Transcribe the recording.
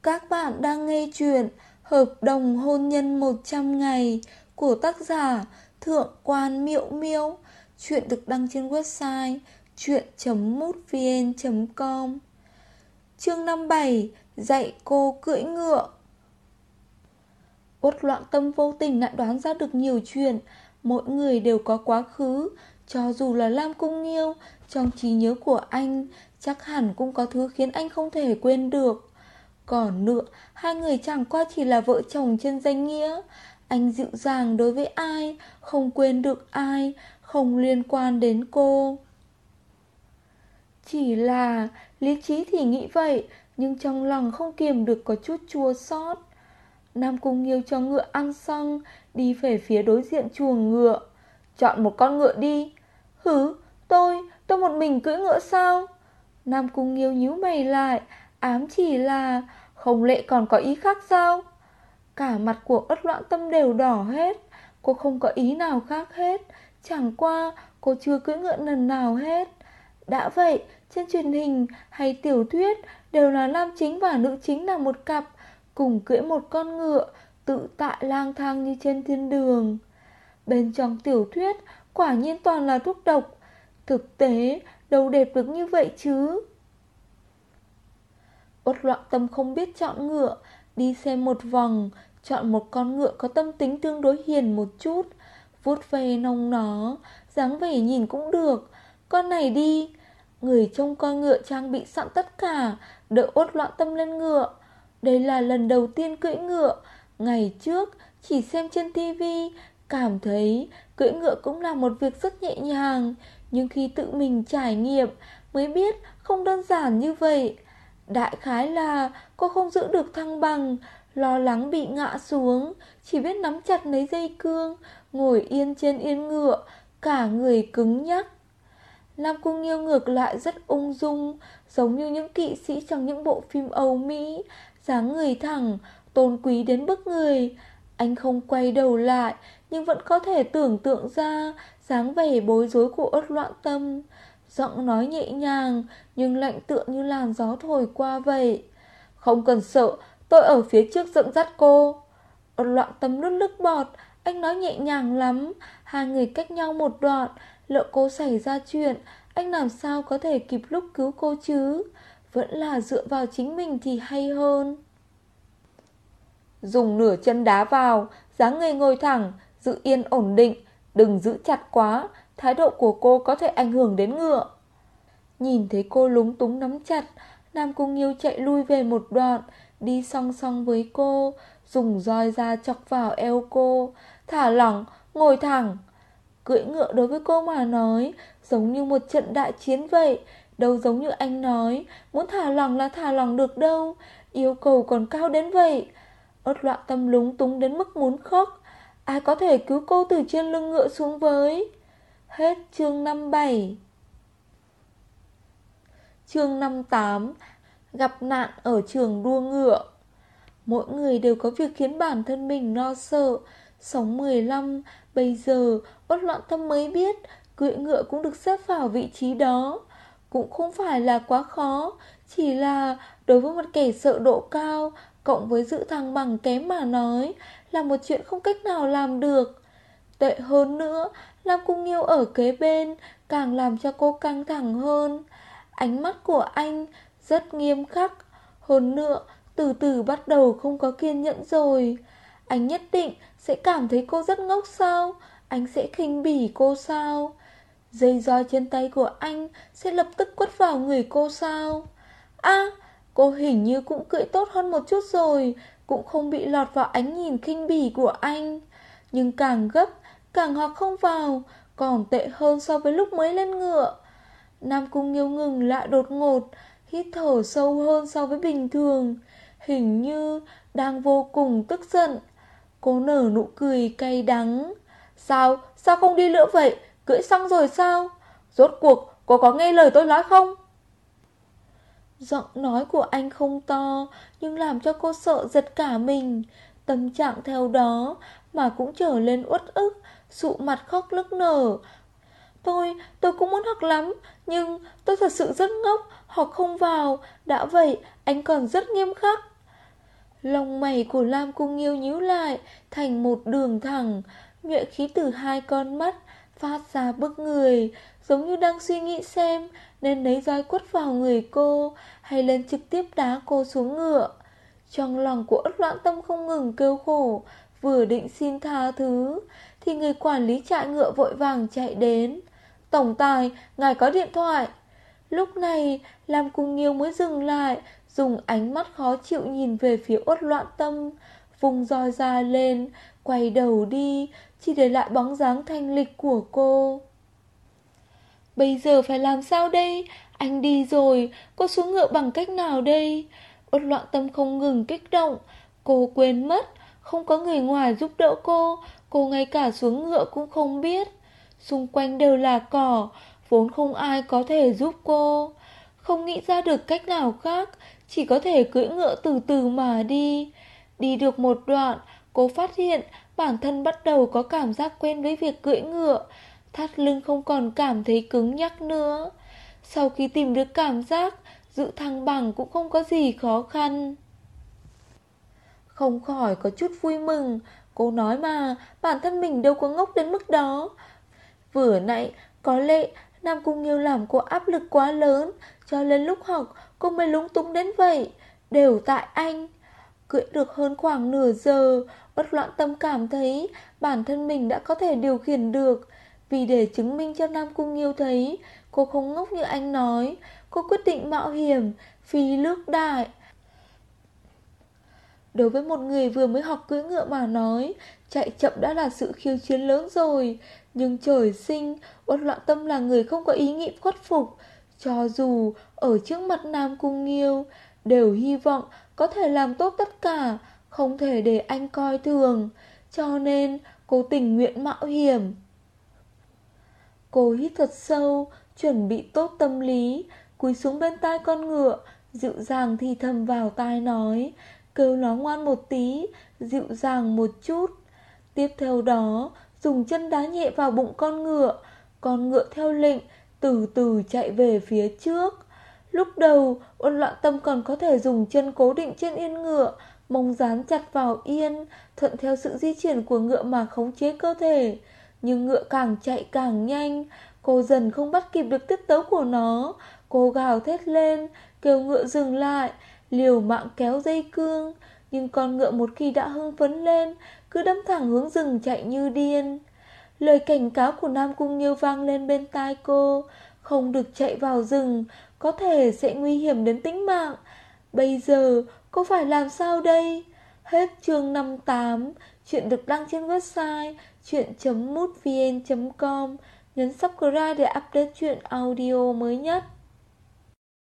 Các bạn đang nghe chuyện Hợp đồng hôn nhân 100 ngày của tác giả Thượng quan Miễu Miễu. Chuyện được đăng trên website chuyện.mútvn.com. Chương 57: Dạy cô cưỡi ngựa. Uất Loạn Tâm vô tình lại đoán ra được nhiều chuyện. Mỗi người đều có quá khứ. Cho dù là Lam Cung Nghiêu, trong trí nhớ của anh chắc hẳn cũng có thứ khiến anh không thể quên được. Còn nữa, hai người chẳng qua chỉ là vợ chồng trên danh nghĩa. Anh dịu dàng đối với ai, không quên được ai, không liên quan đến cô. Chỉ là lý trí thì nghĩ vậy, nhưng trong lòng không kiềm được có chút chua xót. Nam Cung Nghiêu cho ngựa ăn xong, đi về phía đối diện chuồng ngựa. Chọn một con ngựa đi. Hử, tôi một mình cưỡi ngựa sao? Nam Cung Nghiêu nhíu mày lại, ám chỉ là không lẽ còn có ý khác sao? Cả mặt của Uất Loạn Tâm đều đỏ hết. Cô không có ý nào khác hết. Chẳng qua cô chưa cưỡi ngựa lần nào hết. Đã vậy, trên truyền hình hay tiểu thuyết đều là nam chính và nữ chính là một cặp, cùng cưỡi một con ngựa, tự tại lang thang như trên thiên đường. Bên trong tiểu thuyết quả nhiên toàn là thuốc độc. Thực tế đâu đẹp được như vậy chứ. Uất Loạn Tâm không biết chọn ngựa, đi xem một vòng, chọn một con ngựa có tâm tính tương đối hiền một chút, vuốt ve nong nó, dáng vẻ nhìn cũng được. Con này đi. Người trông con ngựa trang bị sẵn tất cả, đỡ Uất Loạn Tâm lên ngựa. Đây là lần đầu tiên cưỡi ngựa. Ngày trước chỉ xem trên tivi, cảm thấy cưỡi ngựa cũng là một việc rất nhẹ nhàng, nhưng khi tự mình trải nghiệm mới biết không đơn giản như vậy. Đại khái là cô không giữ được thăng bằng, lo lắng bị ngã xuống, chỉ biết nắm chặt lấy dây cương, ngồi yên trên yên ngựa, cả người cứng nhắc. Lam Cung Nghiêu ngược lại rất ung dung, giống như những kỵ sĩ trong những bộ phim Âu Mỹ, dáng người thẳng, tôn quý đến bức người. Anh không quay đầu lại, nhưng vẫn có thể tưởng tượng ra dáng vẻ bối rối của Uất Loạn Tâm. Giọng nói nhẹ nhàng, nhưng lạnh tựa như làn gió thổi qua vậy. Không cần sợ, tôi ở phía trước dẫn dắt cô. Uất Loạn Tâm nuốt nước bọt, anh nói nhẹ nhàng lắm. Hai người cách nhau một đoạn, lỡ cô xảy ra chuyện, anh làm sao có thể kịp lúc cứu cô chứ. Vẫn là dựa vào chính mình thì hay hơn. Dùng nửa chân đá vào, dáng người ngồi thẳng, giữ yên ổn định, đừng giữ chặt quá, thái độ của cô có thể ảnh hưởng đến ngựa. Nhìn thấy cô lúng túng nắm chặt, Nam Cung Nghiêu chạy lui về một đoạn, đi song song với cô, dùng roi ra chọc vào eo cô. Thả lỏng, ngồi thẳng. Cưỡi ngựa đối với cô mà nói giống như một trận đại chiến vậy. Đâu giống như anh nói, muốn thả lỏng là thả lỏng được đâu, yêu cầu còn cao đến vậy. Uất Loạn Tâm lúng túng đến mức muốn khóc. Ai có thể cứu cô từ trên lưng ngựa xuống với. Hết chương 57. Chương 58: Gặp nạn ở trường đua ngựa. Mỗi người đều có việc khiến bản thân mình lo sợ. Sống 15, bây giờ Uất Loạn Tâm mới biết cưỡi ngựa cũng được xếp vào vị trí đó. Cũng không phải là quá khó, chỉ là đối với một kẻ sợ độ cao cộng với giữ thăng bằng kém mà nói là một chuyện không cách nào làm được. Tệ hơn nữa, Lam Cung Nghiêu ở kế bên càng làm cho cô căng thẳng hơn. Ánh mắt của anh rất nghiêm khắc. Hơn nữa, từ từ bắt đầu không có kiên nhẫn rồi. Anh nhất định sẽ cảm thấy cô rất ngốc sao? Anh sẽ khinh bỉ cô sao? Dây roi trên tay của anh sẽ lập tức quất vào người cô sao? Cô hình như cũng cưỡi tốt hơn một chút rồi, cũng không bị lọt vào ánh nhìn khinh bỉ của anh. Nhưng càng gấp, càng hoặc không vào, còn tệ hơn so với lúc mới lên ngựa. Nam Cung Nghiêu ngừng lại đột ngột, hít thở sâu hơn so với bình thường, hình như đang vô cùng tức giận. Cô nở nụ cười cay đắng. Sao không đi nữa vậy? Cưỡi xong rồi sao? Rốt cuộc cô có nghe lời tôi nói không? Giọng nói của anh không to, nhưng làm cho cô sợ giật cả mình. Tâm trạng theo đó mà cũng trở lên uất ức, sụ mặt khóc nức nở. Tôi cũng muốn học lắm, nhưng tôi thật sự rất ngốc, học không vào. Đã vậy, anh còn rất nghiêm khắc. Lông mày của Lam Cung Nghiêu nhíu lại thành một đường thẳng, nhuệ khí từ hai con mắt phát ra bức người, giống như đang suy nghĩ xem nên lấy roi quất vào người cô hay lên trực tiếp đá cô xuống ngựa. Trong lòng của Uất Loạn Tâm không ngừng kêu khổ, vừa định xin tha thứ thì người quản lý trại ngựa vội vàng chạy đến. Tổng tài, ngài có điện thoại. Lúc này Lam Cung Nghiêu mới dừng lại, dùng ánh mắt khó chịu nhìn về phía Uất Loạn Tâm, vùng roi ra lên, quay đầu đi, chỉ để lại bóng dáng thanh lịch của cô. Bây giờ phải làm sao đây? Anh đi rồi, cô xuống ngựa bằng cách nào đây? Uất Loạn Tâm không ngừng kích động. Cô quên mất, không có người ngoài giúp đỡ cô ngay cả xuống ngựa cũng không biết. Xung quanh đều là cỏ, vốn không ai có thể giúp cô. Không nghĩ ra được cách nào khác, chỉ có thể cưỡi ngựa từ từ mà đi. Đi được một đoạn, cô phát hiện bản thân bắt đầu có cảm giác quen với việc cưỡi ngựa. Thắt lưng không còn cảm thấy cứng nhắc nữa. Sau khi tìm được cảm giác, giữ thăng bằng cũng không có gì khó khăn. Không khỏi có chút vui mừng. Cô nói mà, bản thân mình đâu có ngốc đến mức đó. Vừa nãy, có lẽ Nam Cung Nghiêu làm cô áp lực quá lớn, cho nên lúc học cô mới lúng túng đến vậy. Đều tại anh. Cưỡi được hơn khoảng nửa giờ, Uất Loạn Tâm cảm thấy bản thân mình đã có thể điều khiển được. Vì để chứng minh cho Nam Cung Nghiêu thấy cô không ngốc như anh nói, cô quyết định mạo hiểm, phi nước đại. Đối với một người vừa mới học cưỡi ngựa mà nói, chạy chậm đã là sự khiêu chiến lớn rồi. Nhưng trời sinh, Uất Loạn Tâm là người không có ý nghĩ khuất phục. Cho dù ở trước mặt Nam Cung Nghiêu, đều hy vọng có thể làm tốt tất cả, không thể để anh coi thường. Cho nên cô tình nguyện mạo hiểm. Cô hít thật sâu, chuẩn bị tốt tâm lý, cúi xuống bên tai con ngựa, dịu dàng thì thầm vào tai nói, kêu nó ngoan một tí, dịu dàng một chút. Tiếp theo đó, dùng chân đá nhẹ vào bụng con ngựa theo lệnh, từ từ chạy về phía trước. Lúc đầu, Uất Loạn Tâm còn có thể dùng chân cố định trên yên ngựa, mông dán chặt vào yên, thuận theo sự di chuyển của ngựa mà khống chế cơ thể. Nhưng ngựa càng chạy càng nhanh, cô dần không bắt kịp được tiết tấu của nó. Cô gào thét lên, kêu ngựa dừng lại, liều mạng kéo dây cương. Nhưng con ngựa một khi đã hưng phấn lên, cứ đâm thẳng hướng rừng chạy như điên. Lời cảnh cáo của Nam Cung Nghiêu vang lên bên tai cô, không được chạy vào rừng, có thể sẽ nguy hiểm đến tính mạng. Bây giờ cô phải làm sao đây? Hết chương 58. Chuyện được đăng trên website chuyện.mútvn.com. Nhấn subscribe để update chuyện audio mới nhất.